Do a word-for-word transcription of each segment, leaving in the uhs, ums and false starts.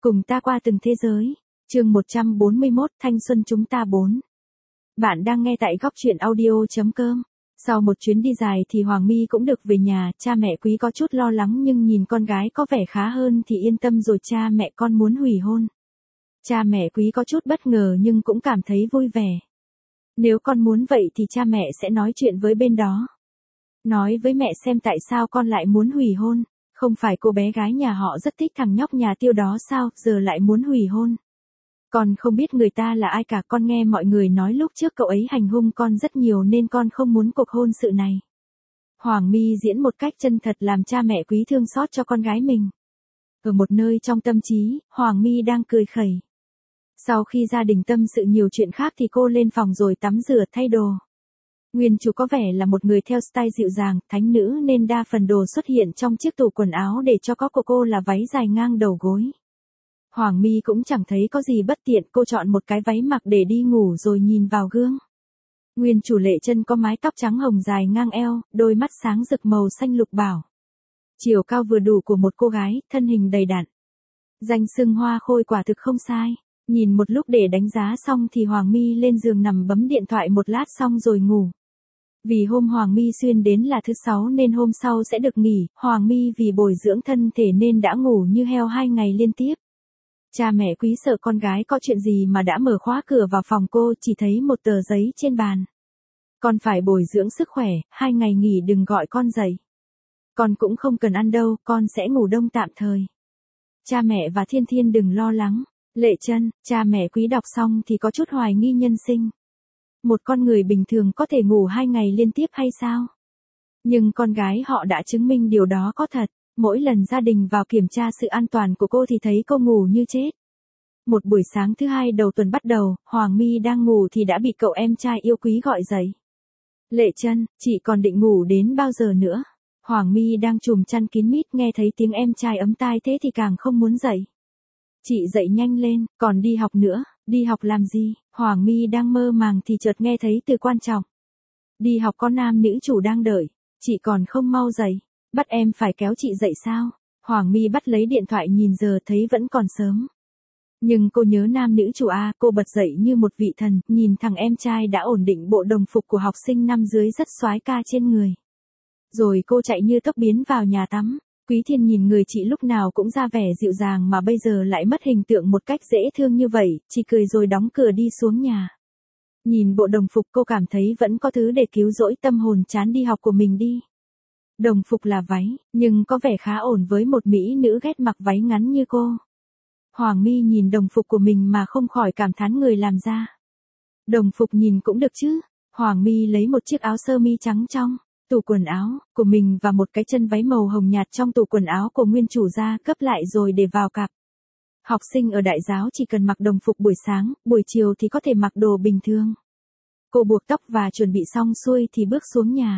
Cùng ta qua từng thế giới. Chương một trăm bốn mươi mốt, thanh xuân chúng ta bốn. Bạn đang nghe tại góc truyện audio chấm com. Sau một chuyến đi dài thì Hoàng My cũng được về nhà, cha mẹ Quý có chút lo lắng nhưng nhìn con gái có vẻ khá hơn thì yên tâm rồi. Cha mẹ con muốn hủy hôn. Cha mẹ Quý có chút bất ngờ nhưng cũng cảm thấy vui vẻ. Nếu con muốn vậy thì cha mẹ sẽ nói chuyện với bên đó. Nói với mẹ xem tại sao con lại muốn hủy hôn. Không phải cô bé gái nhà họ rất thích thằng nhóc nhà Tiêu đó sao, giờ lại muốn hủy hôn. Con không biết người ta là ai cả, con nghe mọi người nói lúc trước cậu ấy hành hung con rất nhiều nên con không muốn cuộc hôn sự này. Hoàng My diễn một cách chân thật làm cha mẹ Quý thương xót cho con gái mình. Ở một nơi trong tâm trí, Hoàng My đang cười khẩy. Sau khi gia đình tâm sự nhiều chuyện khác thì cô lên phòng rồi tắm rửa thay đồ. Nguyên chủ có vẻ là một người theo style dịu dàng, thánh nữ nên đa phần đồ xuất hiện trong chiếc tủ quần áo để cho có của cô là váy dài ngang đầu gối. Hoàng My cũng chẳng thấy có gì bất tiện, cô chọn một cái váy mặc để đi ngủ rồi nhìn vào gương. Nguyên chủ Lệ Chân có mái tóc trắng hồng dài ngang eo, đôi mắt sáng rực màu xanh lục bảo. Chiều cao vừa đủ của một cô gái, thân hình đầy đặn. Danh xưng hoa khôi quả thực không sai. Nhìn một lúc để đánh giá xong thì Hoàng My lên giường nằm bấm điện thoại một lát xong rồi ngủ. Vì hôm Hoàng My xuyên đến là thứ sáu nên hôm sau sẽ được nghỉ, Hoàng My vì bồi dưỡng thân thể nên đã ngủ như heo hai ngày liên tiếp. Cha mẹ Quý sợ con gái có chuyện gì mà đã mở khóa cửa vào phòng cô, chỉ thấy một tờ giấy trên bàn. Con phải bồi dưỡng sức khỏe, hai ngày nghỉ đừng gọi con dậy. Con cũng không cần ăn đâu, con sẽ ngủ đông tạm thời. Cha mẹ và Thiên Thiên đừng lo lắng. Lệ Chân, cha mẹ Quý đọc xong thì có chút hoài nghi nhân sinh. Một con người bình thường có thể ngủ hai ngày liên tiếp hay sao? Nhưng con gái họ đã chứng minh điều đó có thật. Mỗi lần gia đình vào kiểm tra sự an toàn của cô thì thấy cô ngủ như chết. Một buổi sáng thứ hai đầu tuần bắt đầu, Hoàng My đang ngủ thì đã bị cậu em trai yêu quý gọi dậy. Lệ Chân, chị còn định ngủ đến bao giờ nữa? Hoàng My đang trùm chăn kín mít nghe thấy tiếng em trai ấm tai thế thì càng không muốn dậy. Chị dậy nhanh lên, còn đi học nữa. Đi học làm gì? Hoàng My đang mơ màng thì chợt nghe thấy từ quan trọng. Đi học có nam nữ chủ đang đợi. Chị còn không mau dậy. Bắt em phải kéo chị dậy sao? Hoàng My bắt lấy điện thoại nhìn giờ thấy vẫn còn sớm. Nhưng cô nhớ nam nữ chủ A, cô bật dậy như một vị thần, nhìn thằng em trai đã ổn định bộ đồng phục của học sinh năm dưới rất soái ca trên người. Rồi cô chạy như tốc biến vào nhà tắm. Quý Thiên nhìn người chị lúc nào cũng ra vẻ dịu dàng mà bây giờ lại mất hình tượng một cách dễ thương như vậy, chỉ cười rồi đóng cửa đi xuống nhà. Nhìn bộ đồng phục cô cảm thấy vẫn có thứ để cứu rỗi tâm hồn chán đi học của mình đi. Đồng phục là váy, nhưng có vẻ khá ổn với một mỹ nữ ghét mặc váy ngắn như cô. Hoàng My nhìn đồng phục của mình mà không khỏi cảm thán người làm ra. Đồng phục nhìn cũng được chứ. Hoàng My lấy một chiếc áo sơ mi trắng trong tủ quần áo của mình và một cái chân váy màu hồng nhạt trong tủ quần áo của nguyên chủ ra cấp lại rồi để vào cặp. Học sinh ở đại giáo chỉ cần mặc đồng phục buổi sáng, buổi chiều thì có thể mặc đồ bình thường. Cô buộc tóc và chuẩn bị xong xuôi thì bước xuống nhà.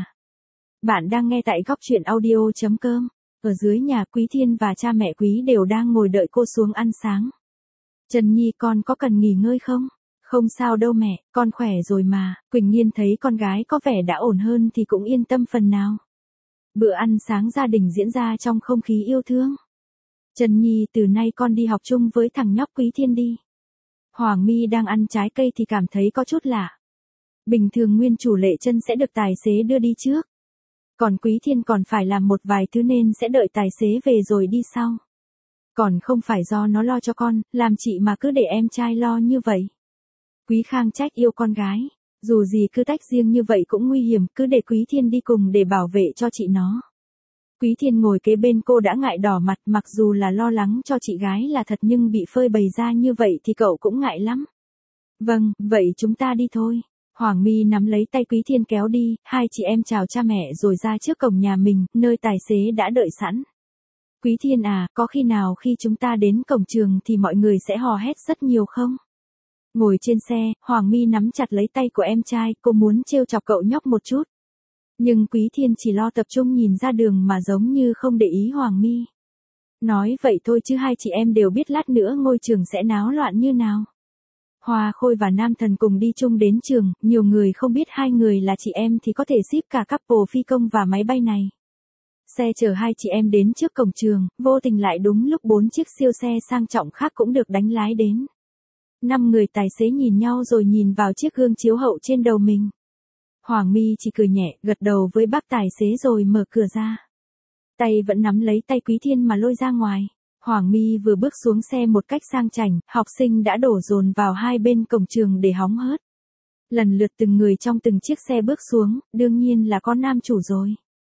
Bạn đang nghe tại góc truyện audio chấm com. Ở dưới nhà Quý Thiên và cha mẹ Quý đều đang ngồi đợi cô xuống ăn sáng. Trần Nhi, con có cần nghỉ ngơi không? Không sao đâu mẹ, con khỏe rồi mà. Quỳnh Nhiên thấy con gái có vẻ đã ổn hơn thì cũng yên tâm phần nào. Bữa ăn sáng gia đình diễn ra trong không khí yêu thương. Trần Nhi, từ nay con đi học chung với thằng nhóc Quý Thiên đi. Hoàng My đang ăn trái cây thì cảm thấy có chút lạ. Bình thường nguyên chủ Lệ Chân sẽ được tài xế đưa đi trước. Còn Quý Thiên còn phải làm một vài thứ nên sẽ đợi tài xế về rồi đi sau. Còn không phải do nó lo cho con, làm chị mà cứ để em trai lo như vậy. Quý Khang trách yêu con gái. Dù gì cứ tách riêng như vậy cũng nguy hiểm, cứ để Quý Thiên đi cùng để bảo vệ cho chị nó. Quý Thiên ngồi kế bên cô đã ngại đỏ mặt, mặc dù là lo lắng cho chị gái là thật nhưng bị phơi bày ra như vậy thì cậu cũng ngại lắm. Vâng, vậy chúng ta đi thôi. Hoàng My nắm lấy tay Quý Thiên kéo đi, hai chị em chào cha mẹ rồi ra trước cổng nhà mình, nơi tài xế đã đợi sẵn. Quý Thiên à, có khi nào khi chúng ta đến cổng trường thì mọi người sẽ hò hét rất nhiều không? Ngồi trên xe, Hoàng My nắm chặt lấy tay của em trai, cô muốn trêu chọc cậu nhóc một chút. Nhưng Quý Thiên chỉ lo tập trung nhìn ra đường mà giống như không để ý Hoàng My. Nói vậy thôi chứ hai chị em đều biết lát nữa ngôi trường sẽ náo loạn như nào. Hoa Khôi và Nam Thần cùng đi chung đến trường, nhiều người không biết hai người là chị em thì có thể ship cả couple phi công và máy bay này. Xe chở hai chị em đến trước cổng trường, vô tình lại đúng lúc bốn chiếc siêu xe sang trọng khác cũng được đánh lái đến. Năm người tài xế nhìn nhau rồi nhìn vào chiếc gương chiếu hậu trên đầu mình. Hoàng My chỉ cười nhẹ, gật đầu với bác tài xế rồi mở cửa ra. Tay vẫn nắm lấy tay Quý Thiên mà lôi ra ngoài. Hoàng My vừa bước xuống xe một cách sang chảnh, học sinh đã đổ dồn vào hai bên cổng trường để hóng hớt. Lần lượt từng người trong từng chiếc xe bước xuống, đương nhiên là con nam chủ rồi.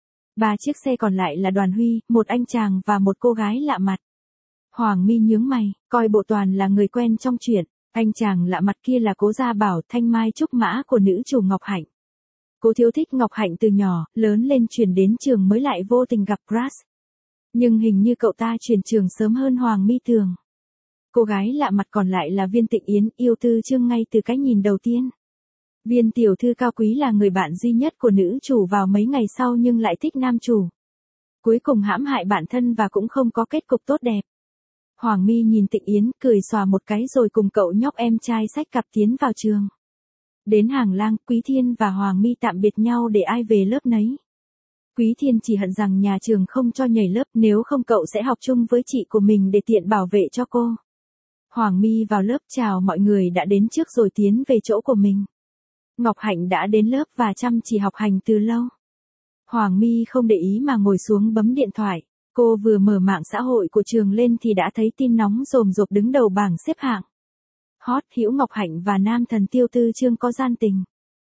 Ba chiếc xe còn lại là Đoàn Huy, một anh chàng và một cô gái lạ mặt. Hoàng My nhướng mày, coi bộ toàn là người quen trong chuyện. Anh chàng lạ mặt kia là Cố Gia Bảo, thanh mai trúc mã của nữ chủ Ngọc Hạnh. Cô thiếu thích Ngọc Hạnh từ nhỏ, lớn lên chuyển đến trường mới lại vô tình gặp Grass. Nhưng hình như cậu ta chuyển trường sớm hơn Hoàng My tưởng. Cô gái lạ mặt còn lại là Viên Tịnh Yến, yêu Tư Chương ngay từ cái nhìn đầu tiên. Viên tiểu thư cao quý là người bạn duy nhất của nữ chủ vào mấy ngày sau nhưng lại thích nam chủ. Cuối cùng hãm hại bản thân và cũng không có kết cục tốt đẹp. Hoàng My nhìn Tịnh Yến, cười xòa một cái rồi cùng cậu nhóc em trai xách cặp tiến vào trường. Đến hàng lang, Quý Thiên và Hoàng My tạm biệt nhau để ai về lớp nấy. Quý Thiên chỉ hận rằng nhà trường không cho nhảy lớp, nếu không cậu sẽ học chung với chị của mình để tiện bảo vệ cho cô. Hoàng My vào lớp chào mọi người đã đến trước rồi tiến về chỗ của mình. Ngọc Hạnh đã đến lớp và chăm chỉ học hành từ lâu. Hoàng My không để ý mà ngồi xuống bấm điện thoại. Cô vừa mở mạng xã hội của trường lên thì đã thấy tin nóng rồm rộp đứng đầu bảng xếp hạng. Hot Hữu Ngọc Hạnh và nam thần Tiêu Tư Chương có gian tình.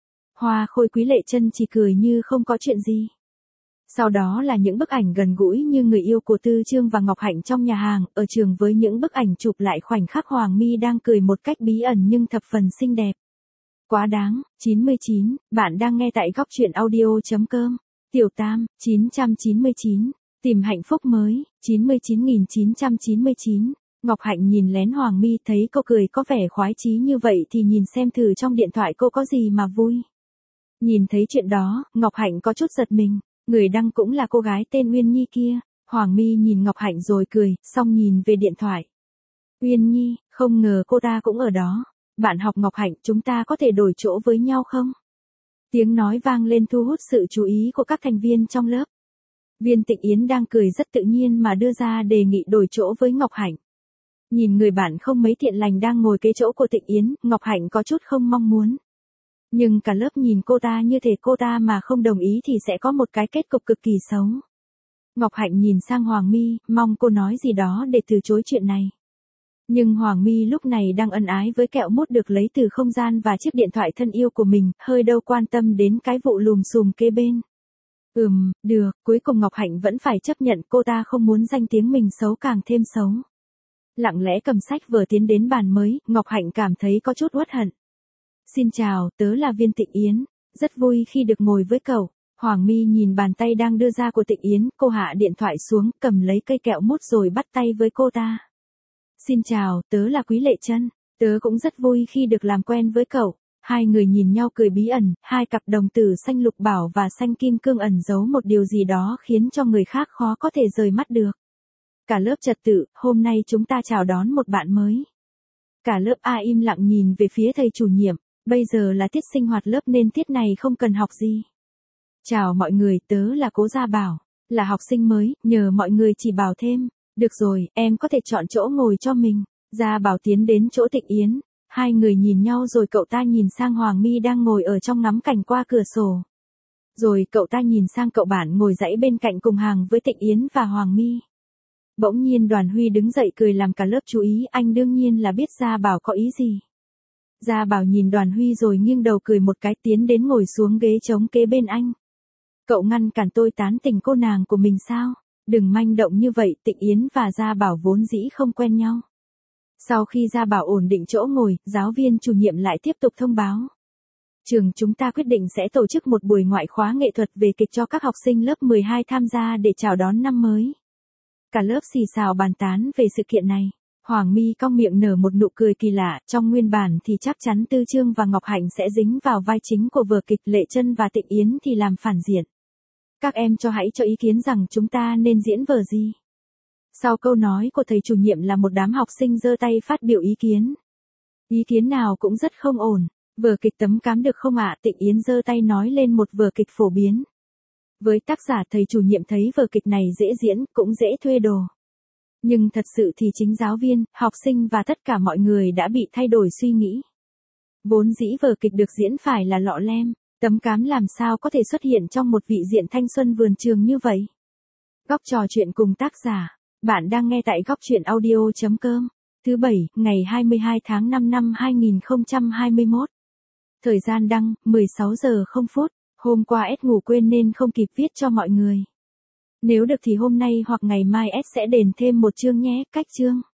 Hoa Khôi Quý Lệ Chân chỉ cười như không có chuyện gì. Sau đó là những bức ảnh gần gũi như người yêu của Tư Chương và Ngọc Hạnh trong nhà hàng, ở trường với những bức ảnh chụp lại khoảnh khắc Hoàng My đang cười một cách bí ẩn nhưng thập phần xinh đẹp. Quá đáng. chín mươi chín, bạn đang nghe tại góc truyện audio chấm com. Tiểu Tam, chín trăm chín mươi chín. Tìm hạnh phúc mới, chín mươi chín nghìn chín trăm chín mươi chín. Ngọc Hạnh nhìn lén Hoàng My thấy cô cười có vẻ khoái chí như vậy thì nhìn xem thử trong điện thoại cô có gì mà vui. Nhìn thấy chuyện đó, Ngọc Hạnh có chút giật mình, người đăng cũng là cô gái tên Uyên Nhi kia. Hoàng My nhìn Ngọc Hạnh rồi cười, xong nhìn về điện thoại. Uyên Nhi, không ngờ cô ta cũng ở đó. Bạn học Ngọc Hạnh, chúng ta có thể đổi chỗ với nhau không? Tiếng nói vang lên thu hút sự chú ý của các thành viên trong lớp. Viên Tịnh Yến đang cười rất tự nhiên mà đưa ra đề nghị đổi chỗ với Ngọc Hạnh. Nhìn người bạn không mấy thiện lành đang ngồi kế chỗ của Tịnh Yến, Ngọc Hạnh có chút không mong muốn. Nhưng cả lớp nhìn cô ta như thể cô ta mà không đồng ý thì sẽ có một cái kết cục cực kỳ xấu. Ngọc Hạnh nhìn sang Hoàng My, mong cô nói gì đó để từ chối chuyện này. Nhưng Hoàng My lúc này đang ân ái với kẹo mút được lấy từ không gian và chiếc điện thoại thân yêu của mình, hơi đâu quan tâm đến cái vụ lùm xùm kế bên. Ừm, được, cuối cùng Ngọc Hạnh vẫn phải chấp nhận cô ta không muốn danh tiếng mình xấu càng thêm xấu. Lặng lẽ cầm sách vở tiến đến bàn mới, Ngọc Hạnh cảm thấy có chút uất hận. Xin chào, tớ là Viên Tịnh Yến, rất vui khi được ngồi với cậu. Hoàng My nhìn bàn tay đang đưa ra của Tịnh Yến, cô hạ điện thoại xuống, cầm lấy cây kẹo mút rồi bắt tay với cô ta. Xin chào, tớ là Quý Lệ Chân, tớ cũng rất vui khi được làm quen với cậu. Hai người nhìn nhau cười bí ẩn, hai cặp đồng tử xanh lục bảo và xanh kim cương ẩn giấu một điều gì đó khiến cho người khác khó có thể rời mắt được. Cả lớp trật tự, hôm nay chúng ta chào đón một bạn mới. Cả lớp A im lặng nhìn về phía thầy chủ nhiệm, bây giờ là tiết sinh hoạt lớp nên tiết này không cần học gì. Chào mọi người, tớ là Cố Gia Bảo, là học sinh mới, nhờ mọi người chỉ bảo thêm. Được rồi, em có thể chọn chỗ ngồi cho mình. Gia Bảo tiến đến chỗ Tịnh Yến. Hai người nhìn nhau rồi cậu ta nhìn sang Hoàng My đang ngồi ở trong ngắm cảnh qua cửa sổ. Rồi cậu ta nhìn sang cậu bạn ngồi dãy bên cạnh cùng hàng với Tịnh Yến và Hoàng My. Bỗng nhiên Đoàn Huy đứng dậy cười làm cả lớp chú ý, anh đương nhiên là biết Gia Bảo có ý gì. Gia Bảo nhìn Đoàn Huy rồi nghiêng đầu cười một cái tiến đến ngồi xuống ghế trống kế bên anh. Cậu ngăn cản tôi tán tỉnh cô nàng của mình sao? Đừng manh động như vậy, Tịnh Yến và Gia Bảo vốn dĩ không quen nhau. Sau khi Gia Bảo ổn định chỗ ngồi, giáo viên chủ nhiệm lại tiếp tục thông báo. Trường chúng ta quyết định sẽ tổ chức một buổi ngoại khóa nghệ thuật về kịch cho các học sinh lớp mười hai tham gia để chào đón năm mới. Cả lớp xì xào bàn tán về sự kiện này. Hoàng My cong miệng nở một nụ cười kỳ lạ, trong nguyên bản thì chắc chắn Tư Chương và Ngọc Hạnh sẽ dính vào vai chính của vở kịch, Lệ Chân và Tịnh Yến thì làm phản diện. Các em cho hãy cho ý kiến rằng chúng ta nên diễn vở gì. Sau câu nói của thầy chủ nhiệm là một đám học sinh giơ tay phát biểu ý kiến. Ý kiến nào cũng rất không ổn. Vở kịch Tấm Cám được không ạ? Tịnh Yến giơ tay nói lên một vở kịch phổ biến. Với tác giả thầy chủ nhiệm thấy vở kịch này dễ diễn, cũng dễ thuê đồ. Nhưng thật sự thì chính giáo viên, học sinh và tất cả mọi người đã bị thay đổi suy nghĩ. Vốn dĩ vở kịch được diễn phải là lọ lem, tấm cám làm sao có thể xuất hiện trong một vị diện thanh xuân vườn trường như vậy. Góc trò chuyện cùng tác giả. Bạn đang nghe tại góc truyện audio chấm com. Thứ bảy, ngày hai mươi hai tháng năm năm hai nghìn không trăm hai mươi mốt. Thời gian đăng, mười sáu giờ không phút. Hôm qua S ngủ quên nên không kịp viết cho mọi người. Nếu được thì hôm nay hoặc ngày mai S sẽ đền thêm một chương nhé, cách chương.